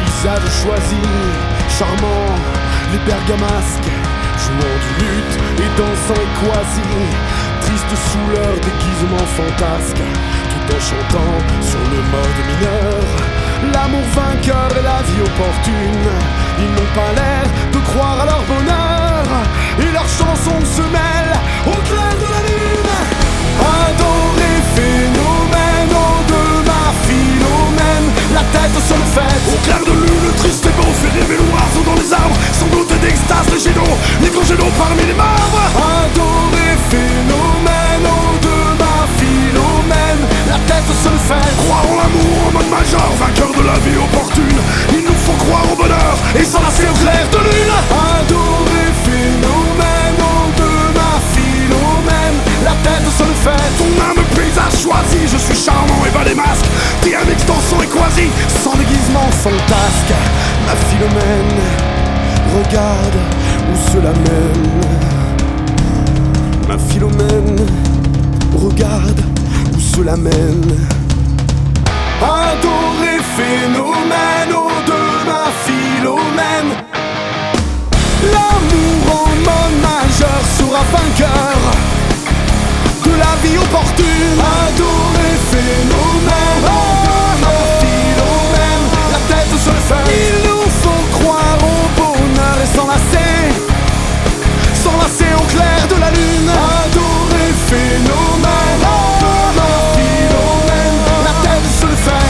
paysage choisi, charmant, les bergamasques, jouant du luth et dansant et quasi, triste sous leur déguisement fantasque, tout en chantant sur le mode mineur. L'amour vainqueur et la vie opportune, ils n'ont pas l'air de croire à leur bonheur, et leurs chansons se mêlent au clair de la lune. Adoré phénomène, oh de ma Philomène, la tête sur le fait. Au clair de lune, triste et beau, fait rêver l'oiseau dans les arbres, sangloter d'extase les génaux, les congénaux parmi les marbres. Adoré phénomène, oh de ma Philomène, la tête sur le fait. Croire en l'amour en mode majeur, vainqueur de la vie opportune, il nous faut croire au bonheur et s'enlacer au clair de lune. Adoré phénomène, oh de ma Philomène, la tête sur le fait. Ton âme paysage choisi, je suis charmant et bas les masques, t'es un extension et quasi, sans déguisement fantasque. Ma Philomène, regarde où cela mène. Ma Philomène, regarde où cela mène. Adoré phénomène, oh de ma Philomène, l'amour en mode majeur sera vainqueur de la vie opportune. Adoré phénomène, oh de ma Philomène, la tête sur le fait. Il nous faut croire au bonheur et s'enlacer au clair de la lune. Adoré phénomène, oh de ma Philomène, la tête sur le fait.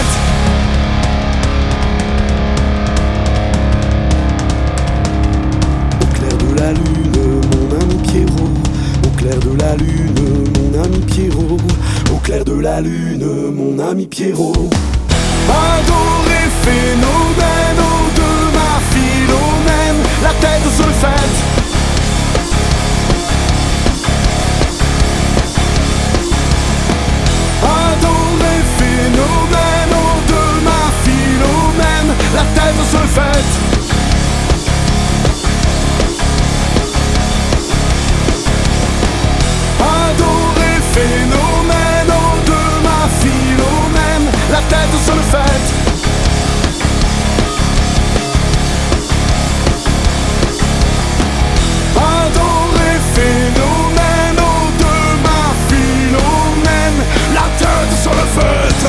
Au clair de la lune, mon ami Pierrot. Au clair de la lune, mon ami Pierrot. Au clair de la lune, mon ami Pierrot. Adoré phénomène, oh de ma Philomène, la tête sur le fait. Adoré phénomène, oh de ma Philomène, la tête sur le fait. Adoré phénomène, oh de ma Philomène, la tête sur le fait. Adoré phénomène, oh de ma Philomène, la tête sur le fait.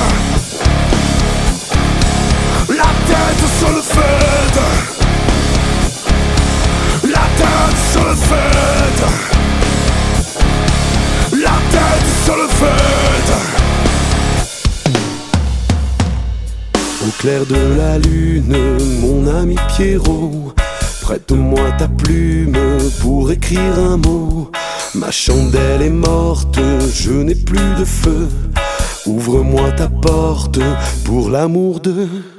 La tête sur le fait. La tête sur le fait. La tête sur le fait. Au clair de la lune, mon ami Pierrot, prête-moi ta plume pour écrire un mot. Ma chandelle est morte, je n'ai plus de feu. Ouvre-moi ta porte pour l'amour de...